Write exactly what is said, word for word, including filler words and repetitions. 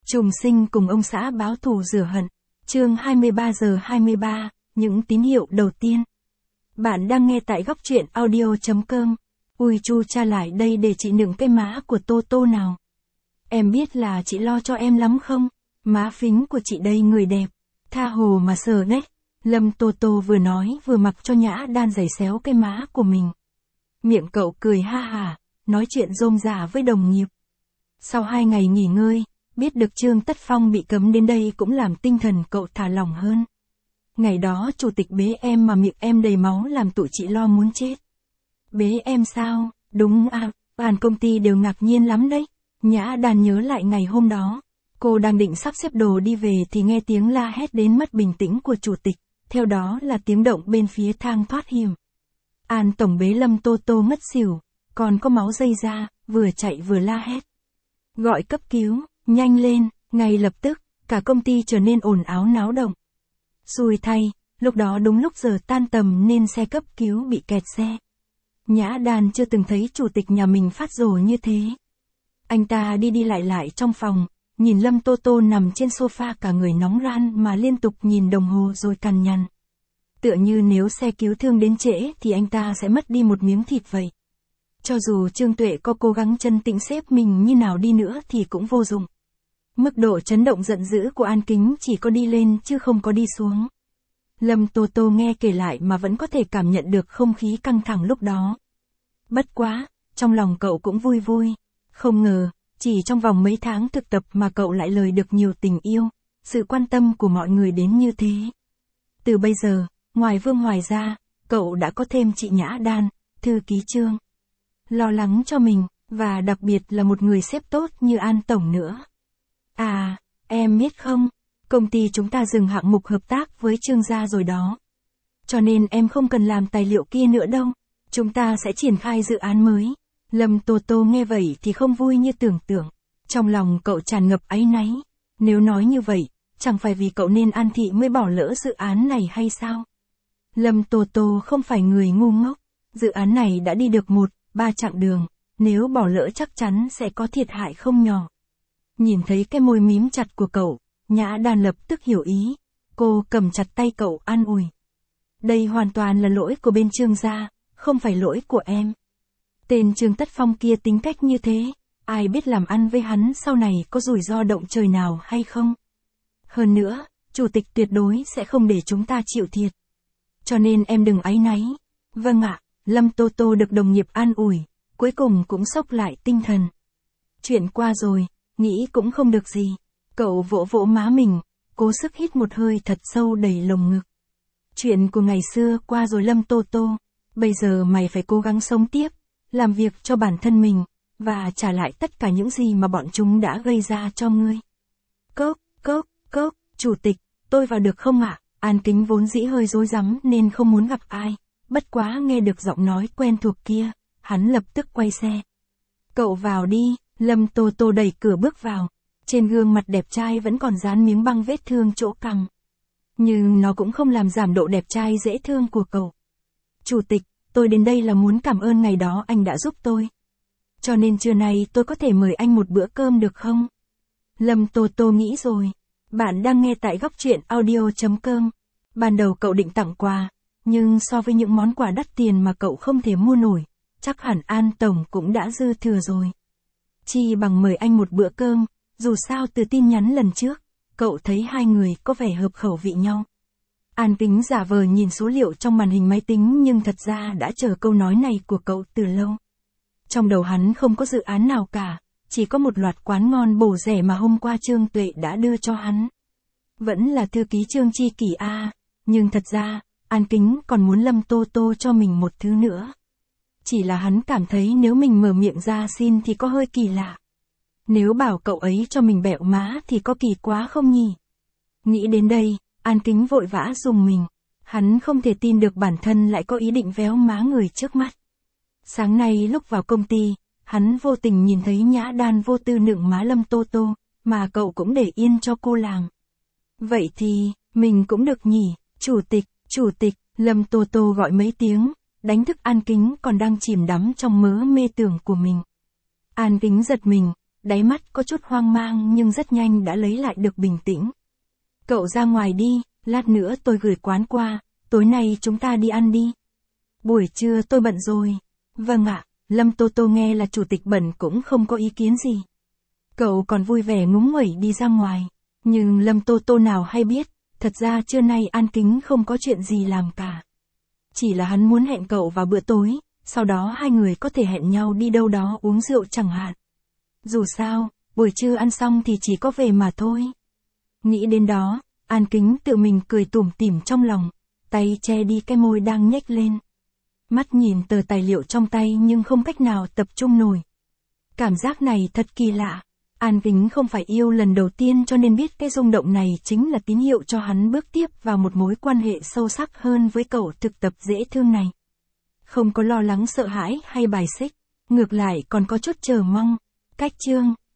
Trùng sinh cùng ông xã báo thù rửa hận. Chương hai mươi ba giờ hai mươi ba, những tín hiệu đầu tiên. Bạn đang nghe tại góc truyện audio chấm com. Ui chu cha lại đây để chị nựng cái má của Tô Tô nào. Em biết là chị lo cho em lắm không? Má phính của chị đây người đẹp. Tha hồ mà sờ đấy. Lâm Tô Tô vừa nói vừa mặc cho Nhã Đan giày xéo cái má của mình. Miệng cậu cười ha hả, nói chuyện rôm rả với đồng nghiệp. Sau hai ngày nghỉ ngơi, biết được Trương Tất Phong bị cấm đến đây cũng làm tinh thần cậu thả lỏng hơn. Ngày đó chủ tịch bế em mà miệng em đầy máu làm tụi chị lo muốn chết. Bế em sao? Đúng à, toàn công ty đều ngạc nhiên lắm đấy. Nhã Đan nhớ lại ngày hôm đó. Cô đang định sắp xếp đồ đi về thì nghe tiếng la hét đến mất bình tĩnh của chủ tịch, theo đó là tiếng động bên phía thang thoát hiểm. An tổng bế Lâm Tô Tô ngất xỉu, còn có máu dây ra, vừa chạy vừa la hét. Gọi cấp cứu, nhanh lên, ngay lập tức, cả công ty trở nên ồn ào náo động. Xui thay, lúc đó đúng lúc giờ tan tầm nên xe cấp cứu bị kẹt xe. Nhã Đan chưa từng thấy chủ tịch nhà mình phát rồ như thế. Anh ta đi đi lại lại trong phòng, nhìn Lâm Tô Tô nằm trên sofa cả người nóng ran mà liên tục nhìn đồng hồ rồi cằn nhằn. Tựa như nếu xe cứu thương đến trễ thì anh ta sẽ mất đi một miếng thịt vậy. Cho dù Trương Tuệ có cố gắng chân tĩnh xếp mình như nào đi nữa thì cũng vô dụng. Mức độ chấn động giận dữ của An Kính chỉ có đi lên chứ không có đi xuống. Lâm Tô Tô nghe kể lại mà vẫn có thể cảm nhận được không khí căng thẳng lúc đó. Bất quá, trong lòng cậu cũng vui vui. Không ngờ, chỉ trong vòng mấy tháng thực tập mà cậu lại lời được nhiều tình yêu, sự quan tâm của mọi người đến như thế. Từ bây giờ, ngoài Vương Hoài ra, cậu đã có thêm chị Nhã Đan, thư ký Trương. Lo lắng cho mình, và đặc biệt là một người sếp tốt như An Tổng nữa. À, em biết không, công ty chúng ta dừng hạng mục hợp tác với Trương gia rồi đó. Cho nên em không cần làm tài liệu kia nữa đâu, chúng ta sẽ triển khai dự án mới. Lâm Tô Tô nghe vậy thì không vui như tưởng tượng. Trong lòng cậu tràn ngập áy náy. Nếu nói như vậy, chẳng phải vì cậu nên An Thị mới bỏ lỡ dự án này hay sao? Lâm Tô Tô không phải người ngu ngốc. Dự án này đã đi được một, ba chặng đường. Nếu bỏ lỡ chắc chắn sẽ có thiệt hại không nhỏ. Nhìn thấy cái môi mím chặt của cậu, Nhã Đan lập tức hiểu ý. Cô cầm chặt tay cậu an ủi. Đây hoàn toàn là lỗi của bên Trương gia, không phải lỗi của em. Tên Trương Tất Phong kia tính cách như thế, ai biết làm ăn với hắn sau này có rủi ro động trời nào hay không. Hơn nữa, chủ tịch tuyệt đối sẽ không để chúng ta chịu thiệt. Cho nên em đừng áy náy. Vâng ạ, Lâm Tô Tô được đồng nghiệp an ủi, cuối cùng cũng xốc lại tinh thần. Chuyện qua rồi, nghĩ cũng không được gì. Cậu vỗ vỗ má mình, cố sức hít một hơi thật sâu đầy lồng ngực. Chuyện của ngày xưa qua rồi Lâm Tô Tô, bây giờ mày phải cố gắng sống tiếp. Làm việc cho bản thân mình, và trả lại tất cả những gì mà bọn chúng đã gây ra cho ngươi. Cốc, cốc, cốc, chủ tịch, tôi vào được không ạ? An Kính vốn dĩ hơi rối rắm nên không muốn gặp ai, bất quá nghe được giọng nói quen thuộc kia, hắn lập tức quay xe. Cậu vào đi, Lâm Tô Tô đẩy cửa bước vào, trên gương mặt đẹp trai vẫn còn dán miếng băng vết thương chỗ cằm. Nhưng nó cũng không làm giảm độ đẹp trai dễ thương của cậu. Chủ tịch, tôi đến đây là muốn cảm ơn ngày đó anh đã giúp tôi. Cho nên trưa nay tôi có thể mời anh một bữa cơm được không? Lâm Tô Tô nghĩ rồi. Bạn đang nghe tại góc truyện audio chấm com. Ban đầu cậu định tặng quà, nhưng so với những món quà đắt tiền mà cậu không thể mua nổi, chắc hẳn An Tổng cũng đã dư thừa rồi. Chi bằng mời anh một bữa cơm, dù sao từ tin nhắn lần trước, cậu thấy hai người có vẻ hợp khẩu vị nhau. An Kính giả vờ nhìn số liệu trong màn hình máy tính nhưng thật ra đã chờ câu nói này của cậu từ lâu. Trong đầu hắn không có dự án nào cả, chỉ có một loạt quán ngon bổ rẻ mà hôm qua Trương Tuệ đã đưa cho hắn. Vẫn là thư ký Trương Chi Kỷ a, nhưng thật ra, An Kính còn muốn Lâm Tô Tô cho mình một thứ nữa. Chỉ là hắn cảm thấy nếu mình mở miệng ra xin thì có hơi kỳ lạ. Nếu bảo cậu ấy cho mình bẹo má thì có kỳ quá không nhỉ? Nghĩ đến đây, An Kính vội vã dùng mình. Hắn không thể tin được bản thân lại có ý định véo má người trước mắt. Sáng nay lúc vào công ty, hắn vô tình nhìn thấy Nhã Đan vô tư nựng má Lâm Tô Tô, mà cậu cũng để yên cho cô làm. Vậy thì, mình cũng được nhỉ, chủ tịch, chủ tịch, Lâm Tô Tô gọi mấy tiếng, đánh thức An Kính còn đang chìm đắm trong mớ mê tưởng của mình. An Kính giật mình, đáy mắt có chút hoang mang nhưng rất nhanh đã lấy lại được bình tĩnh. Cậu ra ngoài đi, lát nữa tôi gửi quán qua, tối nay chúng ta đi ăn đi. Buổi trưa tôi bận rồi. Vâng ạ, Lâm Tô Tô nghe là chủ tịch bận cũng không có ý kiến gì. Cậu còn vui vẻ ngúng nguẩy đi ra ngoài. Nhưng Lâm Tô Tô nào hay biết, thật ra trưa nay An Kính không có chuyện gì làm cả. Chỉ là hắn muốn hẹn cậu vào bữa tối, sau đó hai người có thể hẹn nhau đi đâu đó uống rượu chẳng hạn. Dù sao, buổi trưa ăn xong thì chỉ có về mà thôi. Nghĩ đến đó, An Kính tự mình cười tủm tỉm trong lòng, tay che đi cái môi đang nhếch lên. Mắt nhìn tờ tài liệu trong tay nhưng không cách nào tập trung nổi. Cảm giác này thật kỳ lạ. An Kính không phải yêu lần đầu tiên cho nên biết cái rung động này chính là tín hiệu cho hắn bước tiếp vào một mối quan hệ sâu sắc hơn với cậu thực tập dễ thương này. Không có lo lắng sợ hãi hay bài xích, ngược lại còn có chút chờ mong. Cách chương